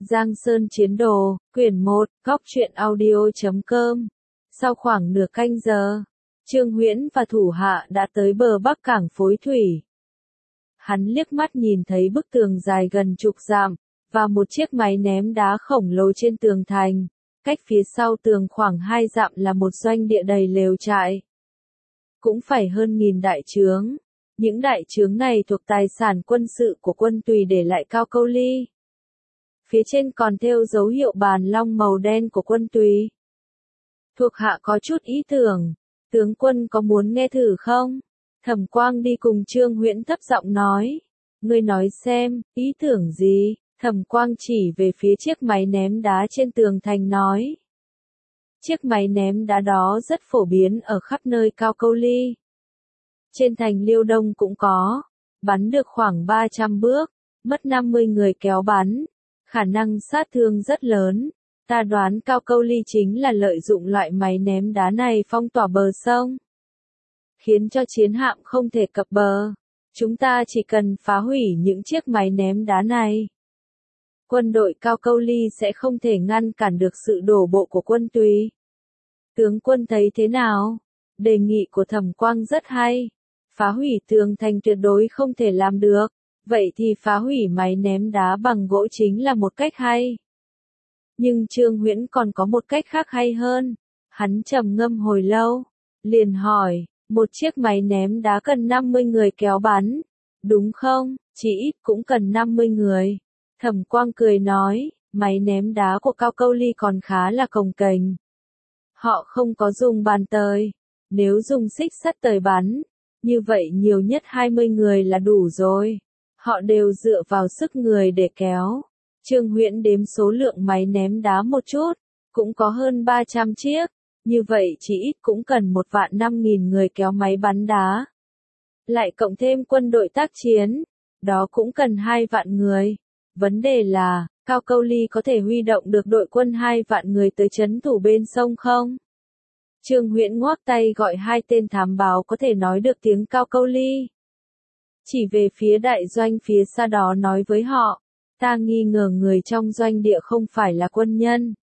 Giang Sơn Chiến Đồ, quyển 1, góc truyện audio.com. Sau khoảng nửa canh giờ, Trương Huyễn và thủ hạ đã tới bờ bắc cảng Phối Thủy. Hắn liếc mắt nhìn thấy bức tường dài gần chục dặm, và một chiếc máy ném đá khổng lồ trên tường thành. Cách phía sau tường khoảng 2 dặm là một doanh địa đầy lều trại. Cũng phải hơn 1000 đại trướng. Những đại trướng này thuộc tài sản quân sự của quân Tùy để lại Cao Câu Ly. Phía trên còn thêu dấu hiệu bàn long màu đen của quân Tùy. Thuộc hạ có chút ý tưởng, tướng quân có muốn nghe thử không? Thẩm Quang đi cùng Trương Huyễn thấp giọng nói. Ngươi nói xem, ý tưởng gì? Thẩm Quang chỉ về phía chiếc máy ném đá trên tường thành nói. Chiếc máy ném đá đó rất phổ biến ở khắp nơi Cao Câu Ly. Trên thành Liêu Đông cũng có, bắn được khoảng 300 bước, mất 50 người kéo bắn, khả năng sát thương rất lớn. Ta đoán Cao Câu Ly chính là lợi dụng loại máy ném đá này phong tỏa bờ sông, khiến cho chiến hạm không thể cập bờ. Chúng ta chỉ cần phá hủy những chiếc máy ném đá này. Quân đội Cao Câu Ly sẽ không thể ngăn cản được sự đổ bộ của quân Tùy. Tướng quân thấy thế nào? Đề nghị của Thẩm Quang rất hay. Phá hủy tường thành tuyệt đối không thể làm được. Vậy thì phá hủy máy ném đá bằng gỗ chính là một cách hay. Nhưng Trương Huyễn còn có một cách khác hay hơn. Hắn trầm ngâm hồi lâu, liền hỏi, một chiếc máy ném đá cần 50 người kéo bắn, đúng không? Chỉ ít cũng cần 50 người. Thẩm Quang cười nói, máy ném đá của Cao Câu Ly còn khá là cồng kềnh. Họ không có dùng bàn tời, nếu dùng xích sắt tời bắn, như vậy nhiều nhất 20 người là đủ rồi. Họ đều dựa vào sức người để kéo. Trương Huyễn đếm số lượng máy ném đá một chút, cũng có hơn 300 chiếc, như vậy chỉ ít cũng cần 1.500.000 người kéo máy bắn đá. Lại cộng thêm quân đội tác chiến, đó cũng cần 2 vạn người. Vấn đề là, Cao Câu Ly có thể huy động được đội quân 2 vạn người tới trấn thủ bên sông không? Trương Huyễn ngoác tay gọi 2 tên thám báo có thể nói được tiếng Cao Câu Ly. Chỉ về phía đại doanh phía xa đó nói với họ, ta nghi ngờ người trong doanh địa không phải là quân nhân.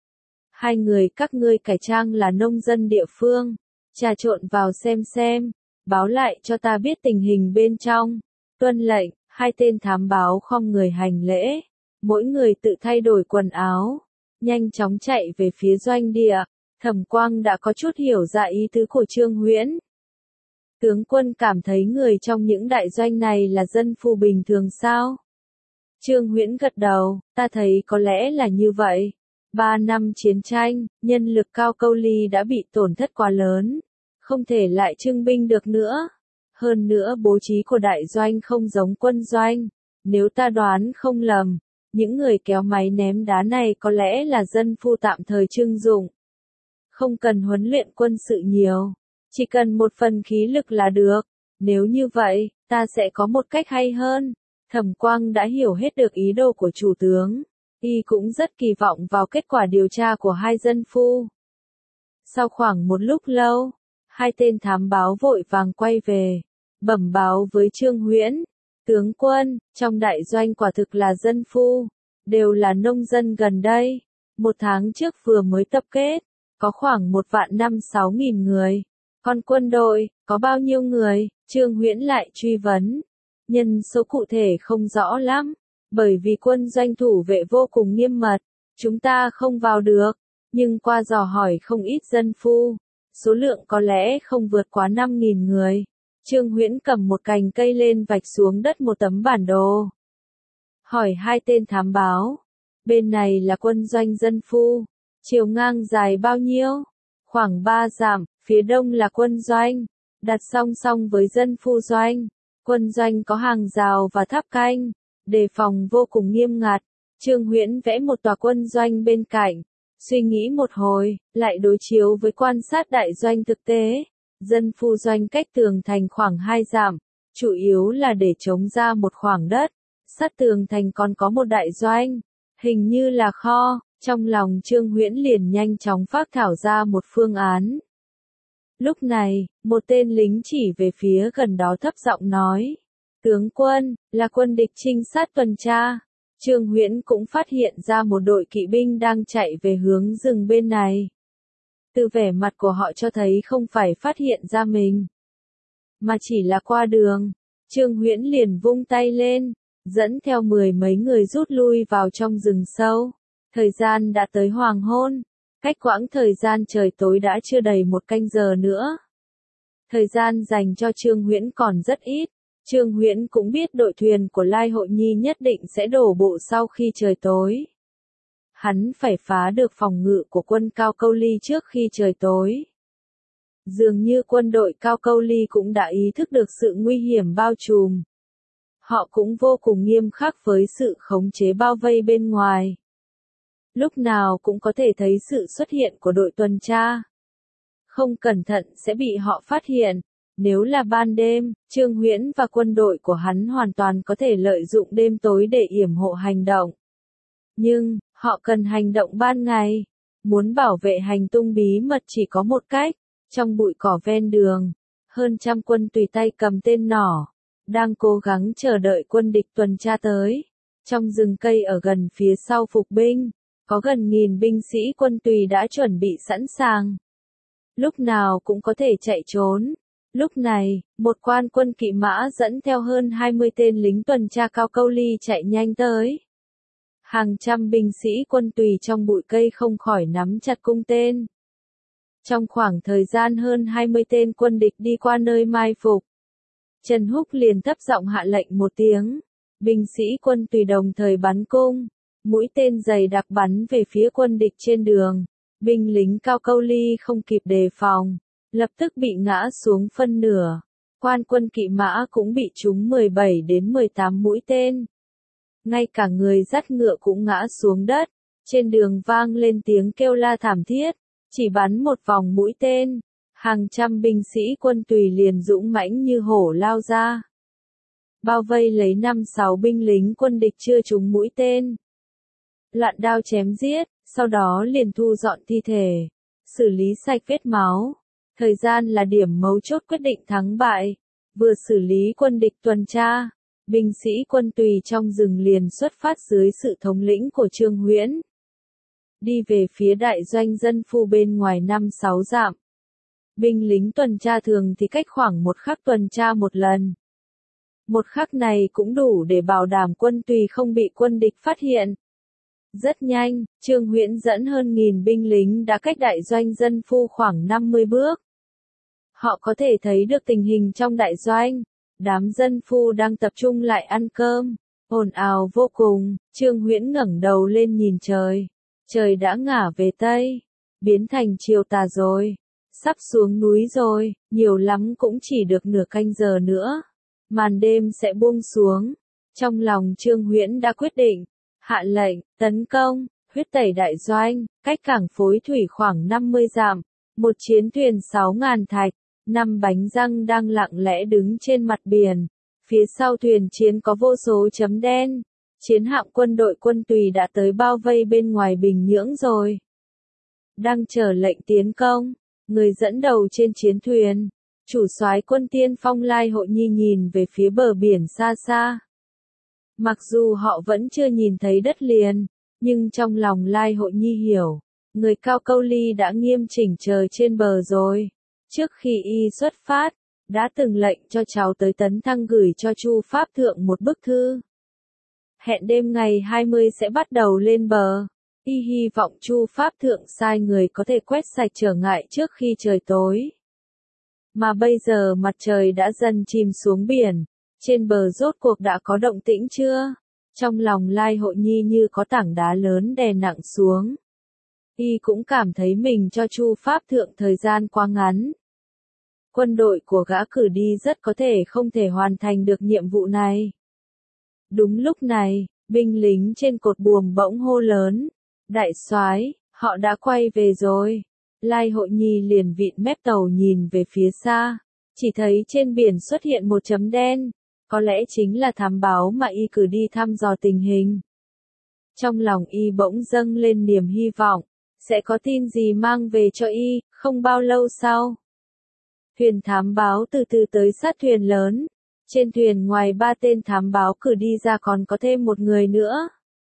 2 người các ngươi cải trang là nông dân địa phương, trà trộn vào xem, báo lại cho ta biết tình hình bên trong. Tuân lệnh. 2 tên thám báo khom người hành lễ, mỗi người tự thay đổi quần áo, nhanh chóng chạy về phía doanh địa. Thẩm Quang đã có chút hiểu ra ý tứ của Trương Huyễn. Tướng quân cảm thấy người trong những đại doanh này là dân phu bình thường sao? Trương Huyễn gật đầu, ta thấy có lẽ là như vậy. 3 năm chiến tranh, nhân lực Cao Câu Ly đã bị tổn thất quá lớn, không thể lại trưng binh được nữa. Hơn nữa bố trí của đại doanh không giống quân doanh. Nếu ta đoán không lầm, những người kéo máy ném đá này có lẽ là dân phu tạm thời trưng dụng. Không cần huấn luyện quân sự nhiều, chỉ cần một phần khí lực là được. Nếu như vậy, ta sẽ có một cách hay hơn. Thẩm Quang đã hiểu hết được ý đồ của chủ tướng. Y cũng rất kỳ vọng vào kết quả điều tra của 2 dân phu. Sau khoảng một lúc lâu, 2 tên thám báo vội vàng quay về, bẩm báo với Trương Huyễn. Tướng quân, trong đại doanh quả thực là dân phu, đều là nông dân gần đây. 1 tháng trước vừa mới tập kết, có khoảng 1.506.000 người. Còn quân đội, có bao nhiêu người? Trương Huyễn lại truy vấn. Nhân số cụ thể không rõ lắm, bởi vì quân doanh thủ vệ vô cùng nghiêm mật, chúng ta không vào được. Nhưng qua dò hỏi không ít dân phu, số lượng có lẽ không vượt quá 5.000 người. Trương Huyễn cầm một cành cây lên vạch xuống đất một tấm bản đồ. Hỏi 2 tên thám báo, bên này là quân doanh dân phu, chiều ngang dài bao nhiêu? Khoảng 3 dặm, phía đông là quân doanh, đặt song song với dân phu doanh. Quân doanh có hàng rào và tháp canh, đề phòng vô cùng nghiêm ngặt. Trương Huyễn vẽ một tòa quân doanh bên cạnh, suy nghĩ một hồi, lại đối chiếu với quan sát đại doanh thực tế. Dân phu doanh cách tường thành khoảng 2 dặm, chủ yếu là để chống ra một khoảng đất. Sát tường thành còn có một đại doanh, hình như là kho. Trong lòng Trương Huyễn liền nhanh chóng phác thảo ra một phương án. Lúc này, một tên lính chỉ về phía gần đó thấp giọng nói. Tướng quân, là quân địch trinh sát tuần tra. Trương Huyễn cũng phát hiện ra một đội kỵ binh đang chạy về hướng rừng bên này. Từ vẻ mặt của họ cho thấy không phải phát hiện ra mình, mà chỉ là qua đường. Trương Huyễn liền vung tay lên, dẫn theo 10 mấy người rút lui vào trong rừng sâu. Thời gian đã tới hoàng hôn, cách quãng thời gian trời tối đã chưa đầy 1 canh giờ nữa. Thời gian dành cho Trương Huyễn còn rất ít. Trương Huyễn cũng biết đội thuyền của Lai Hội Nhi nhất định sẽ đổ bộ sau khi trời tối. Hắn phải phá được phòng ngự của quân Cao Câu Ly trước khi trời tối. Dường như quân đội Cao Câu Ly cũng đã ý thức được sự nguy hiểm bao trùm. Họ cũng vô cùng nghiêm khắc với sự khống chế bao vây bên ngoài. Lúc nào cũng có thể thấy sự xuất hiện của đội tuần tra. Không cẩn thận sẽ bị họ phát hiện. Nếu là ban đêm, Trương Huyễn và quân đội của hắn hoàn toàn có thể lợi dụng đêm tối để yểm hộ hành động. Nhưng, họ cần hành động ban ngày. Muốn bảo vệ hành tung bí mật chỉ có một cách. Trong bụi cỏ ven đường, hơn trăm quân tùy tay cầm tên nỏ, đang cố gắng chờ đợi quân địch tuần tra tới. Trong rừng cây ở gần phía sau phục binh, có gần 1000 binh sĩ quân tùy đã chuẩn bị sẵn sàng. Lúc nào cũng có thể chạy trốn. Lúc này, một quan quân kỵ mã dẫn theo hơn 20 tên lính tuần tra Cao Câu Ly chạy nhanh tới. Hàng trăm binh sĩ quân tùy trong bụi cây không khỏi nắm chặt cung tên. Trong khoảng thời gian hơn 20 tên quân địch đi qua nơi mai phục, Trần Húc liền thấp giọng hạ lệnh một tiếng. Binh sĩ quân tùy đồng thời bắn cung, mũi tên dày đặc bắn về phía quân địch trên đường. Binh lính Cao Câu Ly không kịp đề phòng, lập tức bị ngã xuống phân nửa. Quan quân kỵ mã cũng bị trúng 17 đến 18 mũi tên. Ngay cả người dắt ngựa cũng ngã xuống đất. Trên đường vang lên tiếng kêu la thảm thiết. Chỉ bắn một vòng mũi tên, hàng trăm binh sĩ quân tùy liền dũng mãnh như hổ lao ra. Bao vây lấy 5-6 binh lính quân địch chưa trúng mũi tên. Loạn đao chém giết, sau đó liền thu dọn thi thể, xử lý sạch vết máu. Thời gian là điểm mấu chốt quyết định thắng bại. Vừa xử lý quân địch tuần tra, binh sĩ quân tùy trong rừng liền xuất phát dưới sự thống lĩnh của Trương Huyễn. Đi về phía đại doanh dân phu bên ngoài 5-6 dặm. Binh lính tuần tra thường thì cách khoảng 1 khắc tuần tra một lần. 1 khắc này cũng đủ để bảo đảm quân tùy không bị quân địch phát hiện. Rất nhanh, Trương Huyễn dẫn hơn 1000 binh lính đã cách đại doanh dân phu khoảng 50 bước. Họ có thể thấy được tình hình trong đại doanh. Đám dân phu đang tập trung lại ăn cơm. Ồn ào vô cùng. Trương Huyễn ngẩng đầu lên nhìn trời. Trời đã ngả về Tây, biến thành chiều tà rồi, sắp xuống núi rồi, nhiều lắm cũng chỉ được nửa canh giờ nữa. Màn đêm sẽ buông xuống. Trong lòng Trương Huyễn đã quyết định, hạ lệnh, tấn công, huyết tẩy đại doanh, cách cảng Phối Thủy khoảng 50 dặm. Một chiến thuyền 6.000 thạch, 5 bánh răng đang lặng lẽ đứng trên mặt biển. Phía sau thuyền chiến có vô số chấm đen. Chiến hạm quân đội quân tùy đã tới bao vây bên ngoài Bình Nhưỡng rồi. Đang chờ lệnh tiến công, người dẫn đầu trên chiến thuyền, chủ soái quân tiên phong Lai Hội Nhi nhìn về phía bờ biển xa xa. Mặc dù họ vẫn chưa nhìn thấy đất liền, nhưng trong lòng Lai Hội Nhi hiểu, người Cao Câu Ly đã nghiêm chỉnh chờ trên bờ rồi. Trước khi y xuất phát, đã từng lệnh cho cháu tới Tấn Thăng gửi cho Chu Pháp Thượng một bức thư. Hẹn đêm ngày 20 sẽ bắt đầu lên bờ. Y hy vọng Chu Pháp Thượng sai người có thể quét sạch trở ngại trước khi trời tối. Mà bây giờ mặt trời đã dần chìm xuống biển. Trên bờ rốt cuộc đã có động tĩnh chưa? Trong lòng Lai Hội Nhi như có tảng đá lớn đè nặng xuống. Y cũng cảm thấy mình cho Chu Pháp Thượng thời gian quá ngắn. Quân đội của gã cử đi rất có thể không thể hoàn thành được nhiệm vụ này. Đúng lúc này, binh lính trên cột buồm bỗng hô lớn. Đại soái, họ đã quay về rồi. Lai Hội Nhi liền vịn mép tàu nhìn về phía xa. Chỉ thấy trên biển xuất hiện một chấm đen. Có lẽ chính là thám báo mà y cử đi thăm dò tình hình. Trong lòng y bỗng dâng lên niềm hy vọng. Sẽ có tin gì mang về cho y, không bao lâu sau. Thuyền thám báo từ từ tới sát thuyền lớn. Trên thuyền ngoài 3 tên thám báo cử đi ra còn có thêm một người nữa.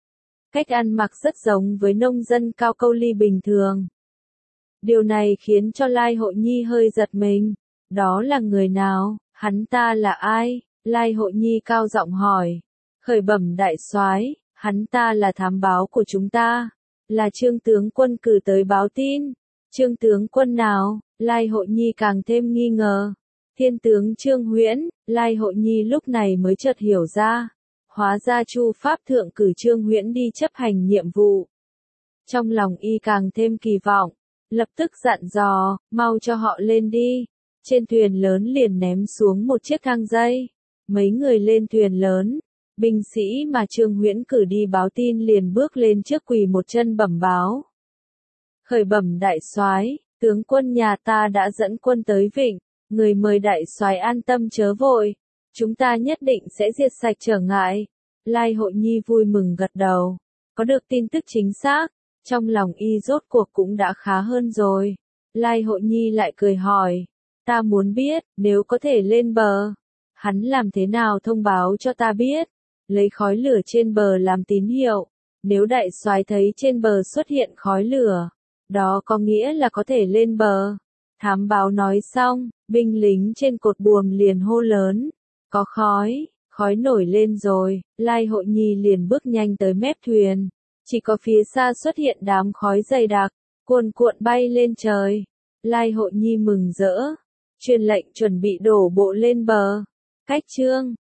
cách ăn mặc rất giống với nông dân cao câu ly bình thường. Điều này khiến cho Lai Hội Nhi hơi giật mình. Đó là người nào? Hắn ta là ai? Lai Hội Nhi cao giọng hỏi. Khởi bẩm đại soái, hắn ta là thám báo của chúng ta, là Trương tướng quân cử tới báo tin. Trương tướng quân nào? Lai Hội Nhi càng thêm nghi ngờ. Thiên tướng Trương Huyễn. Lai Hội Nhi lúc này mới chợt hiểu ra. Hóa ra Chu Pháp Thượng cử Trương Huyễn đi chấp hành nhiệm vụ. Trong lòng y càng thêm kỳ vọng, lập tức dặn dò, mau cho họ lên đi. Trên thuyền lớn liền ném xuống một chiếc thang dây. Mấy người lên thuyền lớn, binh sĩ mà Trương Huyễn cử đi báo tin liền bước lên trước quỳ một chân bẩm báo. Khởi bẩm đại soái, tướng quân nhà ta đã dẫn quân tới Vịnh, người mời đại soái an tâm chớ vội, chúng ta nhất định sẽ diệt sạch trở ngại. Lai Hội Nhi vui mừng gật đầu, có được tin tức chính xác, trong lòng y rốt cuộc cũng đã khá hơn rồi. Lai Hội Nhi lại cười hỏi, ta muốn biết, nếu có thể lên bờ, hắn làm thế nào thông báo cho ta biết, lấy khói lửa trên bờ làm tín hiệu, nếu đại soái thấy trên bờ xuất hiện khói lửa, đó có nghĩa là có thể lên bờ. Thám báo nói xong, binh lính trên cột buồm liền hô lớn, có khói, khói nổi lên rồi. Lai Hội Nhi liền bước nhanh tới mép thuyền, chỉ có phía xa xuất hiện đám khói dày đặc, cuồn cuộn bay lên trời. Lai Hội Nhi mừng rỡ, truyền lệnh chuẩn bị đổ bộ lên bờ. Cách chương